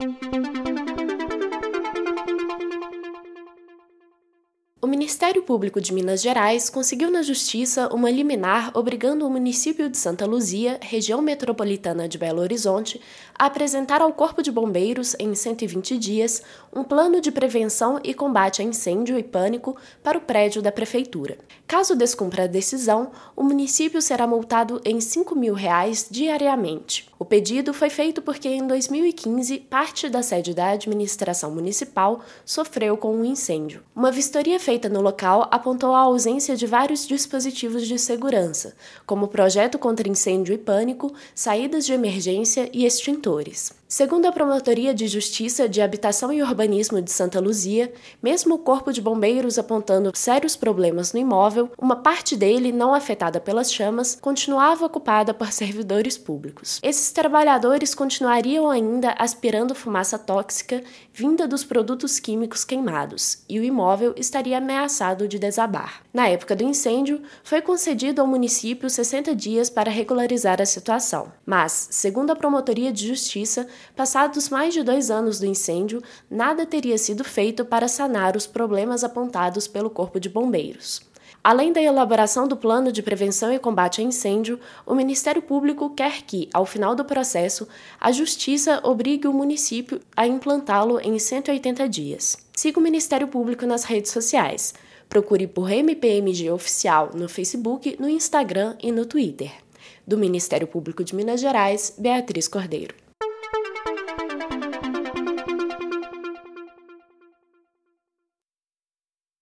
O Ministério Público de Minas Gerais conseguiu na Justiça uma liminar obrigando o município de Santa Luzia, região metropolitana de Belo Horizonte, a apresentar ao Corpo de Bombeiros, em 120 dias, um plano de prevenção e combate a incêndio e pânico para o prédio da Prefeitura. Caso descumpra a decisão, o município será multado em R$ 5.000 diariamente. O pedido foi feito porque, em 2015, parte da sede da administração municipal sofreu com um incêndio. Uma vistoria feita no local apontou a ausência de vários dispositivos de segurança, como projeto contra incêndio e pânico, saídas de emergência e extintores. Segundo a Promotoria de Justiça de Habitação e Urbanismo de Santa Luzia, mesmo o Corpo de Bombeiros apontando sérios problemas no imóvel, uma parte dele, não afetada pelas chamas, continuava ocupada por servidores públicos. Esses trabalhadores continuariam ainda aspirando fumaça tóxica vinda dos produtos químicos queimados, e o imóvel estaria ameaçado de desabar. Na época do incêndio, foi concedido ao município 60 dias para regularizar a situação. Mas, segundo a Promotoria de Justiça, passados mais de 2 anos do incêndio, nada teria sido feito para sanar os problemas apontados pelo Corpo de Bombeiros. Além da elaboração do plano de prevenção e combate a incêndio, o Ministério Público quer que, ao final do processo, a Justiça obrigue o município a implantá-lo em 180 dias. Siga o Ministério Público nas redes sociais. Procure por MPMG Oficial no Facebook, no Instagram e no Twitter. Do Ministério Público de Minas Gerais, Beatriz Cordeiro.